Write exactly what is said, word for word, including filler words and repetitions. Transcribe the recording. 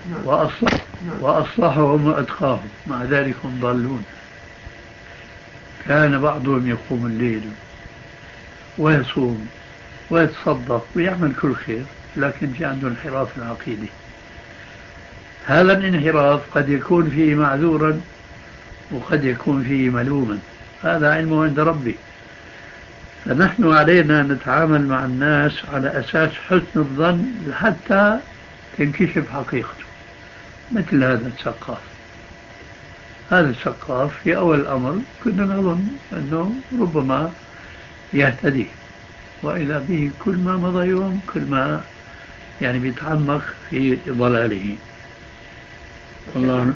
وأصلح وأصلحهم وأتقاهم، مع ذلك هم ضالون. كان بعضهم يقوم الليل ويصوم ويتصدق ويعمل كل خير، لكن في عنده انحراف في العقيدة. هذا الانحراف قد يكون فيه معذورا وقد يكون فيه ملوما، هذا علمه عند ربي. فنحن علينا نتعامل مع الناس على أساس حسن الظن حتى تنكشف حقيقته. مثل هذا السقاف، هذا السقاف في أول الأمر كنا نظن أنه ربما يهتدي، وإذا به كل ما مضى يوم كل ما يعني بيتعمق في ضلاله. والله